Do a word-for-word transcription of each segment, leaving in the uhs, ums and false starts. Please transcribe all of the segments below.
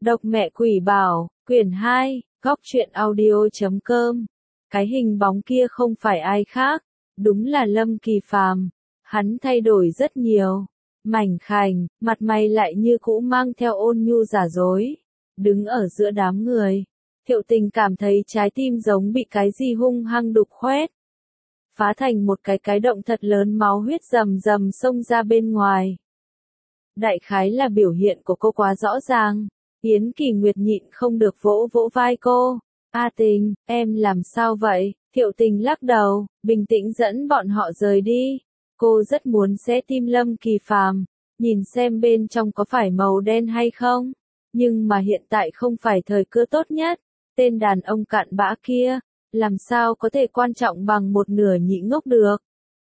Độc mẹ quỷ bảo, quyển hai, góc truyện audio chấm com. Cái hình bóng kia không phải ai khác, đúng là Lâm Kỳ Phàm. Hắn thay đổi rất nhiều, mảnh khảnh, mặt mày lại như cũ mang theo ôn nhu giả dối. Đứng ở giữa đám người, Thiệu Tình cảm thấy trái tim giống bị cái gì hung hăng đục khoét. Phá thành một cái cái động thật lớn, máu huyết rầm rầm xông ra bên ngoài. Đại khái là biểu hiện của cô quá rõ ràng. Yến Kỳ Nguyệt nhịn không được vỗ vỗ vai cô. A Tình, em làm sao vậy? Thiệu Tình lắc đầu, bình tĩnh dẫn bọn họ rời đi. Cô rất muốn xé tim Lâm Kỳ Phàm, nhìn xem bên trong có phải màu đen hay không. Nhưng mà hiện tại không phải thời cơ tốt nhất. Tên đàn ông cặn bã kia, làm sao có thể quan trọng bằng một nửa nhị ngốc được.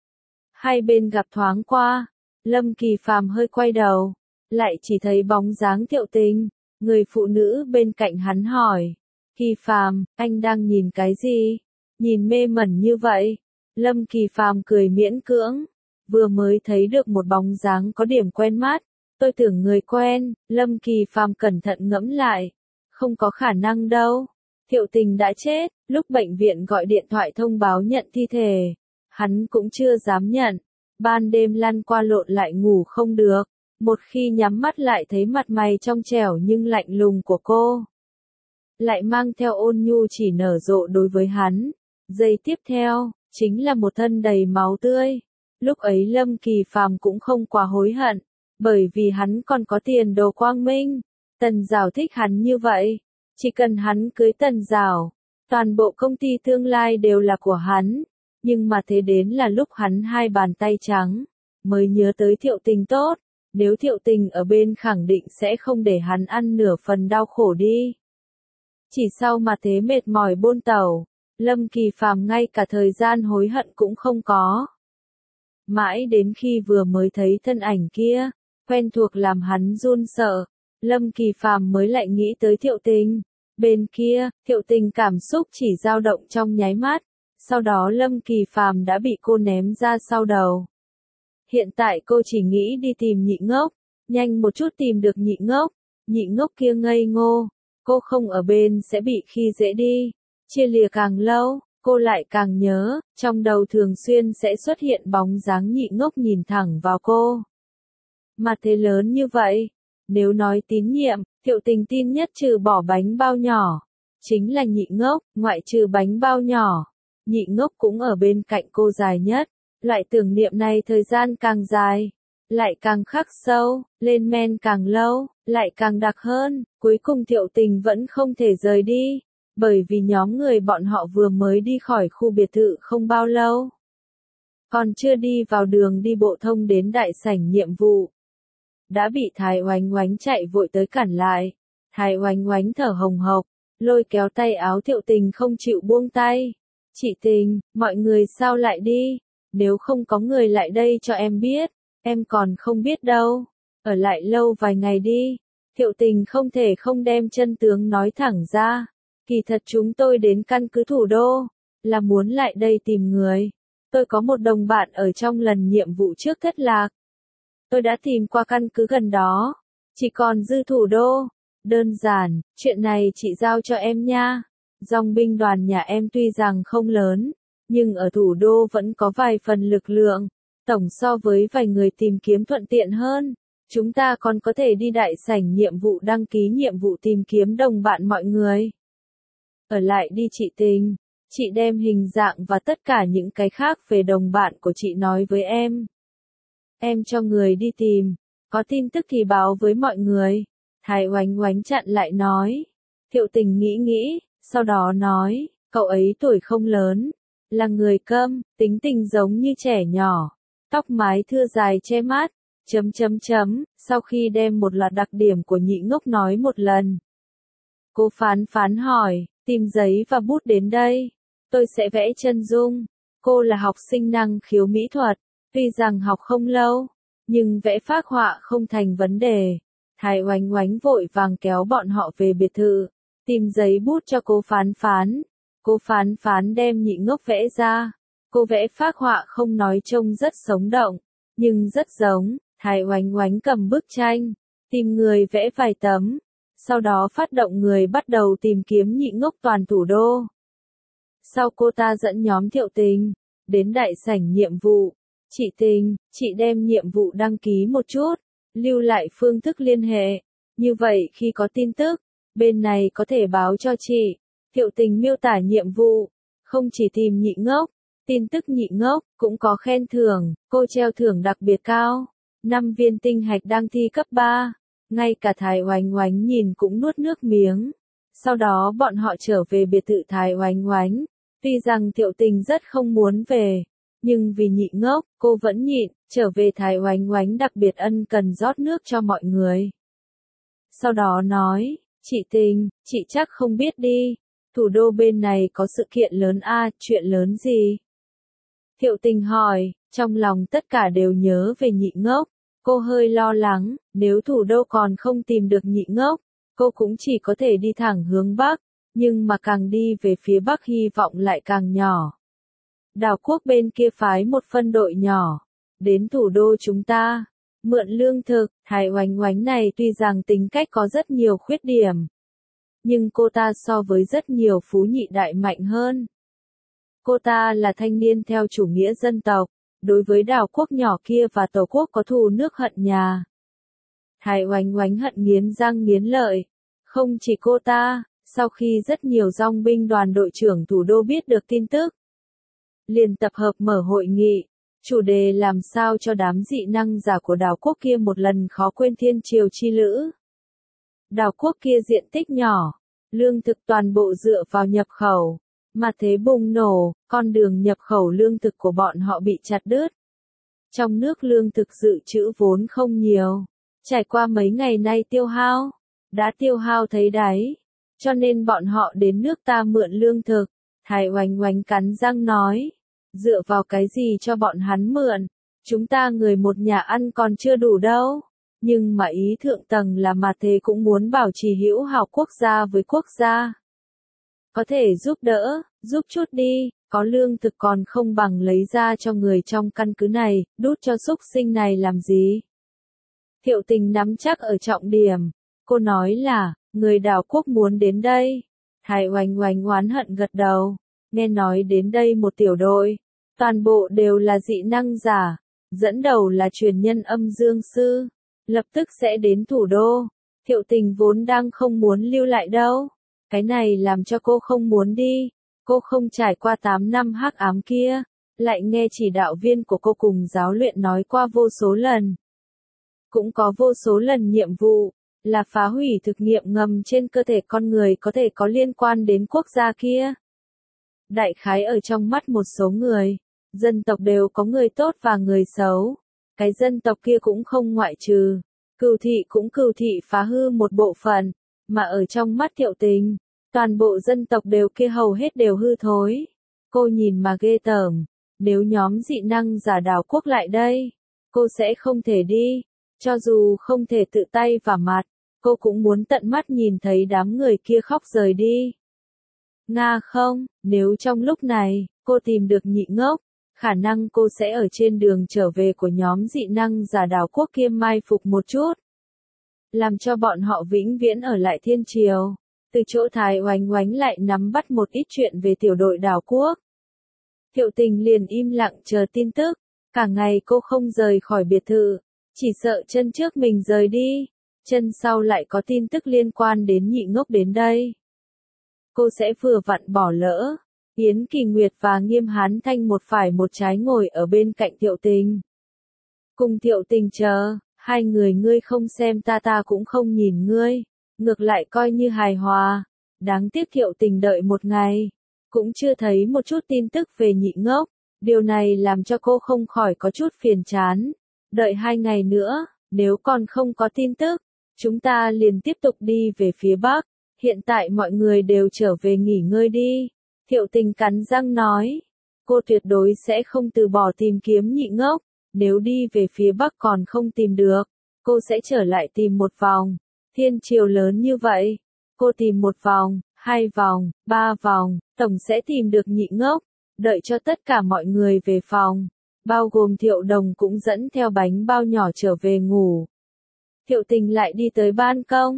Hai bên gặp thoáng qua, Lâm Kỳ Phàm hơi quay đầu, lại chỉ thấy bóng dáng Thiệu Tình. Người phụ nữ bên cạnh hắn hỏi, Kỳ Phàm, anh đang nhìn cái gì? Nhìn mê mẩn như vậy. Lâm Kỳ Phàm cười miễn cưỡng, vừa mới thấy được một bóng dáng có điểm quen mắt, tôi tưởng người quen. Lâm Kỳ Phàm cẩn thận ngẫm lại, không có khả năng đâu. Thiệu Tình đã chết, lúc bệnh viện gọi điện thoại thông báo nhận thi thể, hắn cũng chưa dám nhận. Ban đêm lăn qua lộn lại ngủ không được. Một khi nhắm mắt lại thấy mặt mày trong trẻo nhưng lạnh lùng của cô, lại mang theo ôn nhu chỉ nở rộ đối với hắn. Giây tiếp theo, chính là một thân đầy máu tươi. Lúc ấy Lâm Kỳ Phàm cũng không quá hối hận, bởi vì hắn còn có tiền đồ quang minh. Tần Giảo thích hắn như vậy, chỉ cần hắn cưới Tần Giảo, toàn bộ công ty tương lai đều là của hắn. Nhưng mà thế đến là lúc hắn hai bàn tay trắng, mới nhớ tới Thiệu Tình tốt. Nếu Thiệu Tình ở bên khẳng định sẽ không để hắn ăn nửa phần đau khổ đi. Chỉ sau mà thế mệt mỏi bôn tẩu, Lâm Kỳ Phàm ngay cả thời gian hối hận cũng không có. Mãi đến khi vừa mới thấy thân ảnh kia, quen thuộc làm hắn run sợ, Lâm Kỳ Phàm mới lại nghĩ tới Thiệu Tình. Bên kia, Thiệu Tình cảm xúc chỉ dao động trong nháy mắt, sau đó Lâm Kỳ Phàm đã bị cô ném ra sau đầu. Hiện tại cô chỉ nghĩ đi tìm nhị ngốc, nhanh một chút tìm được nhị ngốc, nhị ngốc kia ngây ngô, cô không ở bên sẽ bị khi dễ đi. Chia lìa càng lâu, cô lại càng nhớ, trong đầu thường xuyên sẽ xuất hiện bóng dáng nhị ngốc nhìn thẳng vào cô. Mà thế lớn như vậy, nếu nói tín nhiệm, Thiệu Tình tin nhất trừ bỏ bánh bao nhỏ, chính là nhị ngốc. Ngoại trừ bánh bao nhỏ, nhị ngốc cũng ở bên cạnh cô dài nhất. Loại tưởng niệm này thời gian càng dài, lại càng khắc sâu, lên men càng lâu, lại càng đặc hơn. Cuối cùng Thiệu Tình vẫn không thể rời đi, bởi vì nhóm người bọn họ vừa mới đi khỏi khu biệt thự không bao lâu. Còn chưa đi vào đường đi bộ thông đến đại sảnh nhiệm vụ, đã bị Thái Oánh Oánh chạy vội tới cản lại. Thái Oánh Oánh thở hồng hộc, lôi kéo tay áo Thiệu Tình không chịu buông tay. Chị Tình, mọi người sao lại đi? Nếu không có người lại đây cho em biết, em còn không biết đâu. Ở lại lâu vài ngày đi. Thiệu Tình không thể không đem chân tướng nói thẳng ra. Kỳ thật chúng tôi đến căn cứ thủ đô, là muốn lại đây tìm người. Tôi có một đồng bạn ở trong lần nhiệm vụ trước thất lạc. Tôi đã tìm qua căn cứ gần đó, chỉ còn dư thủ đô. Đơn giản, chuyện này chị giao cho em nha. Dòng binh đoàn nhà em tuy rằng không lớn, nhưng ở thủ đô vẫn có vài phần lực lượng, tổng so với vài người tìm kiếm thuận tiện hơn. Chúng ta còn có thể đi đại sảnh nhiệm vụ đăng ký nhiệm vụ tìm kiếm đồng bạn mọi người. Ở lại đi chị Tình, chị đem hình dạng và tất cả những cái khác về đồng bạn của chị nói với em. Em cho người đi tìm, có tin tức thì báo với mọi người. Thái Oánh Oánh chặn lại nói. Thiệu Tình nghĩ nghĩ, sau đó nói, cậu ấy tuổi không lớn, là người câm, tính tình giống như trẻ nhỏ, tóc mái thưa dài che mát, chấm chấm chấm. Sau khi đem một loạt đặc điểm của nhị ngốc nói một lần, cô Phán Phán hỏi, tìm giấy và bút đến đây, tôi sẽ vẽ chân dung. Cô là học sinh năng khiếu mỹ thuật, tuy rằng học không lâu, nhưng vẽ phác họa không thành vấn đề. Thái Oánh Oánh vội vàng kéo bọn họ về biệt thự, tìm giấy bút cho cô Phán Phán. Cô Phán Phán đem nhị ngốc vẽ ra. Cô vẽ phác họa không nói trông rất sống động, nhưng rất giống. Thái Oánh Oánh cầm bức tranh, tìm người vẽ vài tấm. sau đó phát động người bắt đầu tìm kiếm nhị ngốc toàn thủ đô. Sau cô ta dẫn nhóm Thiệu Tình đến đại sảnh nhiệm vụ. Chị Tình, chị đem nhiệm vụ đăng ký một chút, lưu lại phương thức liên hệ. Như vậy khi có tin tức, bên này có thể báo cho chị. Thiệu Tình miêu tả nhiệm vụ, không chỉ tìm nhị ngốc, tin tức nhị ngốc, cũng có khen thưởng, cô treo thưởng đặc biệt cao. năm viên tinh hạch đang thi cấp ba, ngay cả Thái Oánh Oánh nhìn cũng nuốt nước miếng. Sau đó bọn họ trở về biệt thự Thái Oánh Oánh, tuy rằng Thiệu Tình rất không muốn về, nhưng vì nhị ngốc, cô vẫn nhịn, trở về Thái Oánh Oánh đặc biệt ân cần rót nước cho mọi người. Sau đó nói, chị Tình, chị chắc không biết đi, thủ đô bên này có sự kiện lớn a, à, chuyện lớn gì? Thiệu Tình hỏi, trong lòng tất cả đều nhớ về nhị ngốc, cô hơi lo lắng, nếu thủ đô còn không tìm được nhị ngốc, cô cũng chỉ có thể đi thẳng hướng Bắc, nhưng mà càng đi về phía Bắc hy vọng lại càng nhỏ. Đảo quốc bên kia phái một phân đội nhỏ, đến thủ đô chúng ta, mượn lương thực. Thái Oánh Oánh này tuy rằng tính cách có rất nhiều khuyết điểm, nhưng cô ta so với rất nhiều phú nhị đại mạnh hơn. Cô ta là thanh niên theo chủ nghĩa dân tộc, đối với đảo quốc nhỏ kia và tổ quốc có thù nước hận nhà. Thái Oánh Oánh hận nghiến răng nghiến lợi. Không chỉ cô ta, sau khi rất nhiều dong binh đoàn đội trưởng thủ đô biết được tin tức, liền tập hợp mở hội nghị, chủ đề làm sao cho đám dị năng giả của đảo quốc kia một lần khó quên thiên triều chi lữ. Đảo quốc kia diện tích nhỏ, lương thực toàn bộ dựa vào nhập khẩu, mà thế bùng nổ, con đường nhập khẩu lương thực của bọn họ bị chặt đứt. Trong nước lương thực dự trữ vốn không nhiều, trải qua mấy ngày nay tiêu hao, đã tiêu hao thấy đáy, cho nên bọn họ đến nước ta mượn lương thực. Thái Oánh Oánh cắn răng nói, dựa vào cái gì cho bọn hắn mượn, chúng ta người một nhà ăn còn chưa đủ đâu. Nhưng mà ý thượng tầng là mà thế cũng muốn bảo trì hữu hảo quốc gia với quốc gia. Có thể giúp đỡ, giúp chút đi, có lương thực còn không bằng lấy ra cho người trong căn cứ này, đút cho súc sinh này làm gì. Thiệu Tình nắm chắc ở trọng điểm, cô nói là, người đảo quốc muốn đến đây. Thái Oánh Oánh oán hận gật đầu, nghe nói đến đây một tiểu đội, toàn bộ đều là dị năng giả, dẫn đầu là truyền nhân âm dương sư, lập tức sẽ đến thủ đô. Thiệu Tình vốn đang không muốn lưu lại đâu, cái này làm cho cô không muốn đi, cô không trải qua tám năm hắc ám kia, lại nghe chỉ đạo viên của cô cùng giáo luyện nói qua vô số lần. Cũng có vô số lần nhiệm vụ, là phá hủy thực nghiệm ngầm trên cơ thể con người có thể có liên quan đến quốc gia kia. Đại khái ở trong mắt một số người, dân tộc đều có người tốt và người xấu. Cái dân tộc kia cũng không ngoại trừ. Cừu thị cũng cừu thị phá hư một bộ phận, mà ở trong mắt Thiệu Tình, toàn bộ dân tộc đều kia hầu hết đều hư thối. Cô nhìn mà ghê tởm, nếu nhóm dị năng giả đảo quốc lại đây, cô sẽ không thể đi, cho dù không thể tự tay vả mặt, cô cũng muốn tận mắt nhìn thấy đám người kia khóc rời đi. Nga không, nếu trong lúc này, cô tìm được nhị ngốc, khả năng cô sẽ ở trên đường trở về của nhóm dị năng giả đảo quốc kia mai phục một chút. Làm cho bọn họ vĩnh viễn ở lại thiên triều. Từ chỗ Thái Oánh Oánh lại nắm bắt một ít chuyện về tiểu đội đảo quốc. Thiệu Tình liền im lặng chờ tin tức. Cả ngày cô không rời khỏi biệt thự. Chỉ sợ chân trước mình rời đi, chân sau lại có tin tức liên quan đến nhị ngốc đến đây. Cô sẽ vừa vặn bỏ lỡ. Yến Kỳ Nguyệt và Nghiêm Hán Thanh một phải một trái ngồi ở bên cạnh Thiệu Tình. Cùng Thiệu Tình chờ, hai người ngươi không xem ta ta cũng không nhìn ngươi, ngược lại coi như hài hòa. Đáng tiếc Thiệu Tình đợi một ngày, cũng chưa thấy một chút tin tức về nhị ngốc, điều này làm cho cô không khỏi có chút phiền chán. Đợi hai ngày nữa, nếu còn không có tin tức, chúng ta liền tiếp tục đi về phía Bắc, hiện tại mọi người đều trở về nghỉ ngơi đi. Thiệu Tình cắn răng nói, cô tuyệt đối sẽ không từ bỏ tìm kiếm nhị ngốc, nếu đi về phía Bắc còn không tìm được, cô sẽ trở lại tìm một vòng. Thiên triều lớn như vậy, cô tìm một vòng, hai vòng, ba vòng, tổng sẽ tìm được nhị ngốc, đợi cho tất cả mọi người về phòng, bao gồm Thiệu Đồng cũng dẫn theo bánh bao nhỏ trở về ngủ. Thiệu Tình lại đi tới ban công,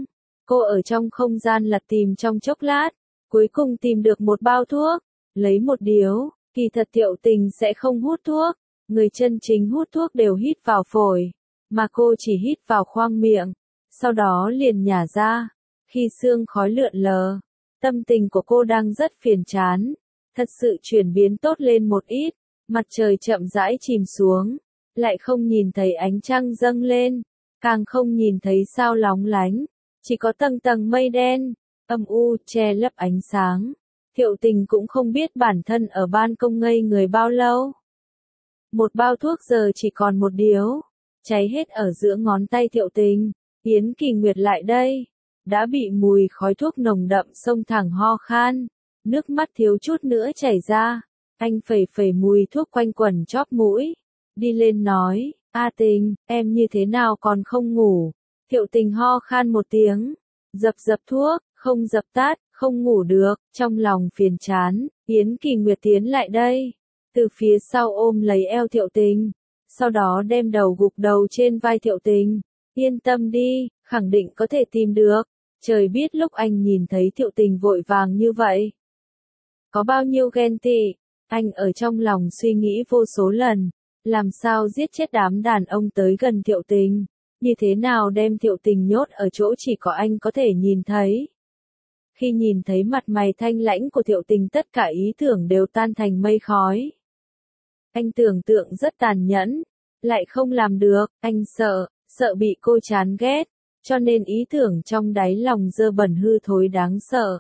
Cô ở trong không gian lật tìm trong chốc lát, cuối cùng tìm được một bao thuốc, lấy một điếu, kỳ thật Thiệu Tình sẽ không hút thuốc, người chân chính hút thuốc đều hít vào phổi, mà cô chỉ hít vào khoang miệng, sau đó liền nhả ra, khi sương khói lượn lờ, tâm tình của cô đang rất phiền chán, thật sự chuyển biến tốt lên một ít, mặt trời chậm rãi chìm xuống, lại không nhìn thấy ánh trăng dâng lên, càng không nhìn thấy sao lóng lánh, chỉ có tầng tầng mây đen, âm u che lấp ánh sáng. Thiệu Tình cũng không biết bản thân ở ban công ngây người bao lâu. Một bao thuốc giờ chỉ còn một điếu, cháy hết ở giữa ngón tay Thiệu Tình. Yến Kỳ Nguyệt lại đây, đã bị mùi khói thuốc nồng đậm xông thẳng ho khan, nước mắt thiếu chút nữa chảy ra, anh phẩy phẩy mùi thuốc quanh quẩn chóp mũi, đi lên nói, A Tình, em như thế nào còn không ngủ, Thiệu Tình ho khan một tiếng, dập dập thuốc, không dập tắt, không ngủ được, trong lòng phiền chán, Yến Kỳ Nguyệt tiến lại đây, từ phía sau ôm lấy eo Thiệu Tình, sau đó đem đầu gục đầu trên vai Thiệu Tình, yên tâm đi, khẳng định có thể tìm được, trời biết lúc anh nhìn thấy Thiệu Tình vội vàng như vậy. Có bao nhiêu ghen tị, anh ở trong lòng suy nghĩ vô số lần, làm sao giết chết đám đàn ông tới gần Thiệu Tình, như thế nào đem Thiệu Tình nhốt ở chỗ chỉ có anh có thể nhìn thấy. Khi nhìn thấy mặt mày thanh lãnh của Thiệu Tình tất cả ý tưởng đều tan thành mây khói. Anh tưởng tượng rất tàn nhẫn, lại không làm được, anh sợ, sợ bị cô chán ghét, cho nên ý tưởng trong đáy lòng dơ bẩn hư thối đáng sợ.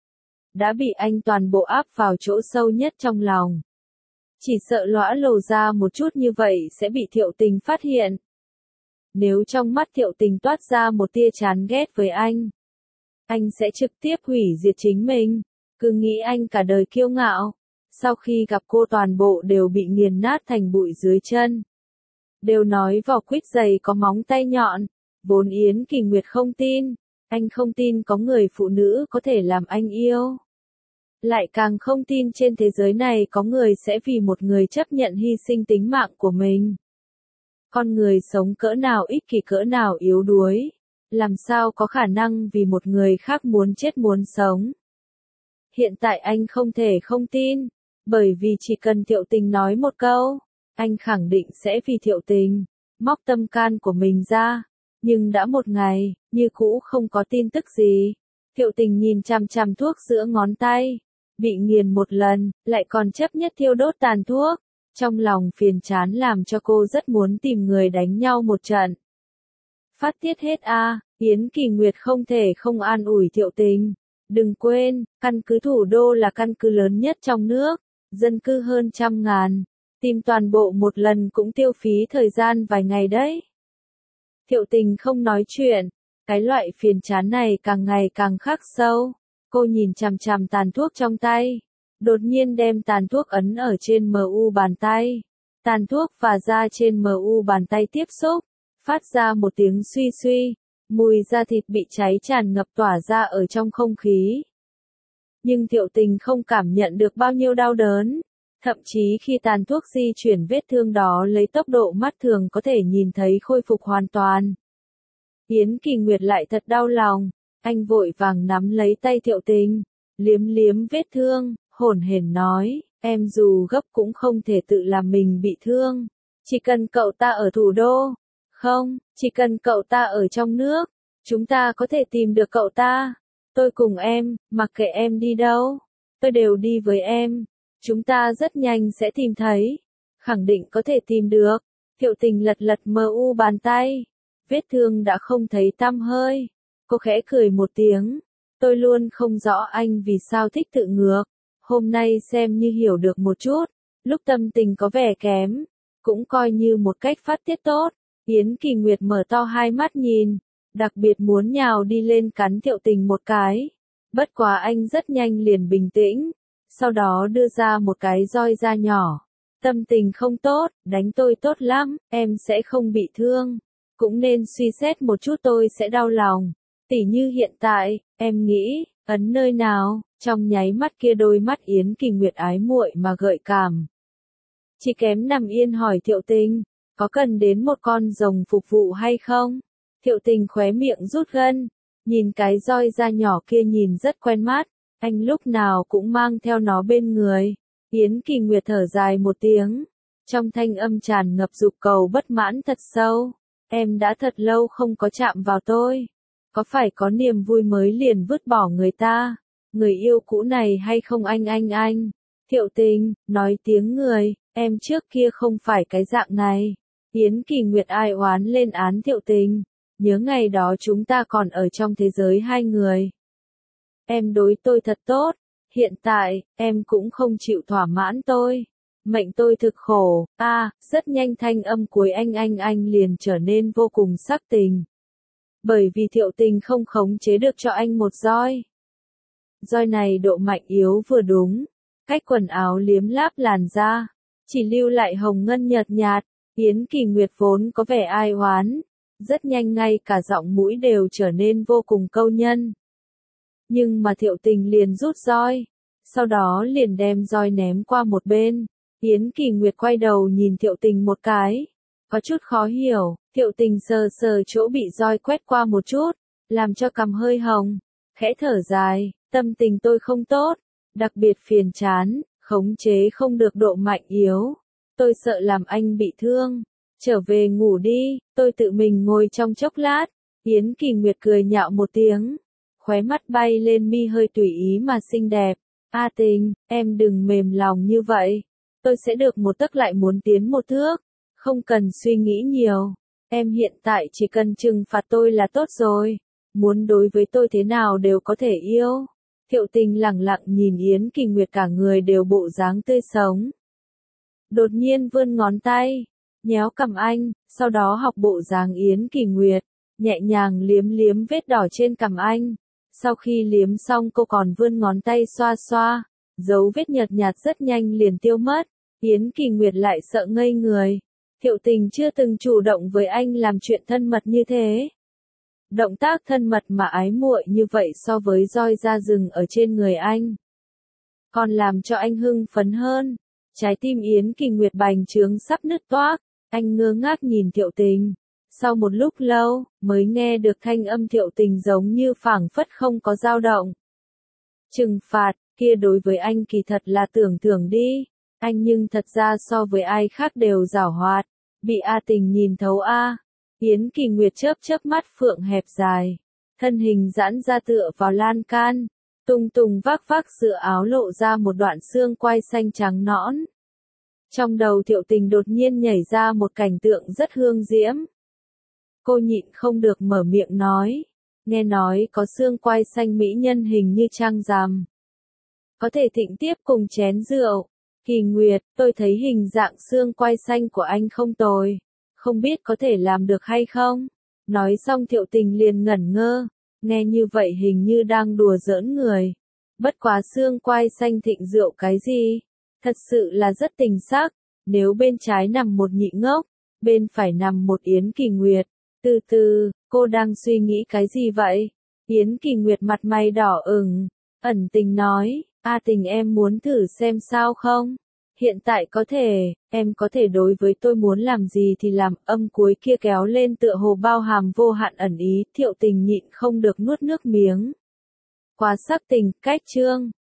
Đã bị anh toàn bộ áp vào chỗ sâu nhất trong lòng. Chỉ sợ lõa lồ ra một chút như vậy sẽ bị Thiệu Tình phát hiện. Nếu trong mắt Thiệu Tình toát ra một tia chán ghét với anh, anh sẽ trực tiếp hủy diệt chính mình, cứ nghĩ anh cả đời kiêu ngạo, sau khi gặp cô toàn bộ đều bị nghiền nát thành bụi dưới chân. Đều nói vỏ quýt dày có móng tay nhọn, vốn Yến Kỳ Nguyệt không tin, anh không tin có người phụ nữ có thể làm anh yêu. Lại càng không tin trên thế giới này có người sẽ vì một người chấp nhận hy sinh tính mạng của mình. Con người sống cỡ nào ích kỷ cỡ nào yếu đuối, làm sao có khả năng vì một người khác muốn chết muốn sống. Hiện tại anh không thể không tin, bởi vì chỉ cần Thiệu Tình nói một câu, anh khẳng định sẽ vì Thiệu Tình, móc tâm can của mình ra. Nhưng đã một ngày, như cũ không có tin tức gì. Thiệu Tình nhìn chằm chằm thuốc giữa ngón tay, bị nghiền một lần, lại còn chấp nhất thiêu đốt tàn thuốc. Trong lòng phiền chán làm cho cô rất muốn tìm người đánh nhau một trận. Phát tiết hết a, à, Yến Kỳ Nguyệt không thể không an ủi Thiệu Tình. Đừng quên, căn cứ thủ đô là căn cứ lớn nhất trong nước, dân cư hơn trăm ngàn. Tìm toàn bộ một lần cũng tiêu phí thời gian vài ngày đấy. Thiệu Tình không nói chuyện, cái loại phiền chán này càng ngày càng khắc sâu. Cô nhìn chằm chằm tàn thuốc trong tay, đột nhiên đem tàn thuốc ấn ở trên em u bàn tay. Tàn thuốc và da trên em u bàn tay tiếp xúc, phát ra một tiếng suy suy, mùi da thịt bị cháy tràn ngập tỏa ra ở trong không khí. Nhưng Thiệu Tình không cảm nhận được bao nhiêu đau đớn. Thậm chí khi tàn thuốc di chuyển vết thương đó lấy tốc độ mắt thường có thể nhìn thấy khôi phục hoàn toàn. Yến Kỳ Nguyệt lại thật đau lòng, anh vội vàng nắm lấy tay Thiệu Tình, liếm liếm vết thương, hổn hển nói, em dù gấp cũng không thể tự làm mình bị thương. Chỉ cần cậu ta ở thủ đô, không, chỉ cần cậu ta ở trong nước, chúng ta có thể tìm được cậu ta. Tôi cùng em, mặc kệ em đi đâu, tôi đều đi với em. Chúng ta rất nhanh sẽ tìm thấy, khẳng định có thể tìm được. Thiệu Tình lật lật em u bàn tay, vết thương đã không thấy tăm hơi. Cô khẽ cười một tiếng, tôi luôn không rõ anh vì sao thích tự ngược. Hôm nay xem như hiểu được một chút, lúc tâm tình có vẻ kém, cũng coi như một cách phát tiết tốt. Yến Kỳ Nguyệt mở to hai mắt nhìn, đặc biệt muốn nhào đi lên cắn Thiệu Tình một cái. Bất quá anh rất nhanh liền bình tĩnh. Sau đó đưa ra một cái roi da nhỏ. Tâm tình không tốt, đánh tôi tốt lắm, em sẽ không bị thương. Cũng nên suy xét một chút tôi sẽ đau lòng. Tỉ như hiện tại, em nghĩ, ấn nơi nào, trong nháy mắt kia đôi mắt Yến Kỳ Nguyệt ái muội mà gợi cảm. Chỉ kém nằm yên hỏi Thiệu Tình, có cần đến một con rồng phục vụ hay không? Thiệu Tình khóe miệng rút gân, Nhìn cái roi da nhỏ kia nhìn rất quen mắt, anh lúc nào cũng mang theo nó bên người. Yến Kỳ Nguyệt thở dài một tiếng, trong thanh âm tràn ngập dục cầu bất mãn thật sâu. Em đã thật lâu không có chạm vào tôi. Có phải có niềm vui mới liền vứt bỏ người ta? Người yêu cũ này hay không anh anh anh? Thiệu Tình, nói tiếng người, em trước kia không phải cái dạng này. Yến Kỳ Nguyệt ai oán lên án Thiệu Tình. Nhớ ngày đó chúng ta còn ở trong thế giới hai người. Em đối tôi thật tốt. Hiện tại, em cũng không chịu thỏa mãn tôi. Mệnh tôi thực khổ. A, à, rất nhanh thanh âm cuối anh anh anh liền trở nên vô cùng sắc tình. Bởi vì Thiệu Tình không khống chế được cho anh một roi. Roi này độ mạnh yếu vừa đúng, cách quần áo liếm láp làn da, chỉ lưu lại hồng ngân nhợt nhạt. Yến Kỳ Nguyệt vốn có vẻ ai oán, rất nhanh ngay cả giọng mũi đều trở nên vô cùng câu nhân. Nhưng mà Thiệu Tình liền rút roi, sau đó liền đem roi ném qua một bên. Yến Kỳ Nguyệt quay đầu nhìn Thiệu Tình một cái, có chút khó hiểu. Thiệu Tình sờ sờ chỗ bị roi quét qua một chút, làm cho cằm hơi hồng, khẽ thở dài, tâm tình tôi không tốt, đặc biệt phiền chán, khống chế không được độ mạnh yếu. Tôi sợ làm anh bị thương, trở về ngủ đi, tôi tự mình ngồi trong chốc lát. Yến Kỳ Nguyệt cười nhạo một tiếng, khóe mắt bay lên mi hơi tùy ý mà xinh đẹp. A Tình, em đừng mềm lòng như vậy, tôi sẽ được một tấc lại muốn tiến một thước, không cần suy nghĩ nhiều. Em hiện tại chỉ cần trừng phạt tôi là tốt rồi, muốn đối với tôi thế nào đều có thể yêu. Thiệu Tình lẳng lặng nhìn Yến Kỳ Nguyệt cả người đều bộ dáng tươi sống. Đột nhiên vươn ngón tay, nhéo cằm anh, sau đó học bộ dáng Yến Kỳ Nguyệt, nhẹ nhàng liếm liếm vết đỏ trên cằm anh. Sau khi liếm xong cô còn vươn ngón tay xoa xoa, dấu vết nhợt nhạt rất nhanh liền tiêu mất. Yến Kỳ Nguyệt lại sợ ngây người. Thiệu Tình chưa từng chủ động với anh làm chuyện thân mật như thế. Động tác thân mật mà ái muội như vậy so với roi da rừng ở trên người anh, còn làm cho anh hưng phấn hơn. Trái tim Yến Kỳ Nguyệt bành trướng sắp nứt toác, anh ngơ ngác nhìn Thiệu Tình. Sau một lúc lâu, mới nghe được thanh âm Thiệu Tình giống như phảng phất không có dao động. Trừng phạt, kia đối với anh kỳ thật là tưởng thưởng đi. Anh nhưng thật ra so với ai khác đều giảo hoạt, bị A Tình nhìn thấu A. Yến Kỳ Nguyệt chớp chớp mắt phượng hẹp dài, thân hình giãn ra tựa vào lan can, tung tung vác vác giữa áo lộ ra một đoạn xương quai xanh trắng nõn. Trong đầu Thiệu Tình đột nhiên nhảy ra một cảnh tượng rất hương diễm. Cô nhịn không được mở miệng nói, nghe nói có xương quai xanh mỹ nhân hình như trăng rằm, có thể thịnh tiếp cùng chén rượu. Kỳ Nguyệt, tôi thấy hình dạng xương quai xanh của anh không tồi, không biết có thể làm được hay không? Nói xong Thiệu Tình liền ngẩn ngơ, nghe như vậy hình như đang đùa giỡn người. Bất quá xương quai xanh thịnh rượu cái gì? Thật sự là rất tình sắc, nếu bên trái nằm một nhị ngốc, bên phải nằm một Yến Kỳ Nguyệt. Từ từ, cô đang suy nghĩ cái gì vậy? Yến Kỳ Nguyệt mặt mày đỏ ửng, ẩn tình nói, A Tình em muốn thử xem sao không? Hiện tại có thể, em có thể đối với tôi muốn làm gì thì làm. Âm cuối kia kéo lên tựa hồ bao hàm vô hạn ẩn ý. Thiệu Tình nhịn không được nuốt nước miếng. Quá sắc tình, cách chương.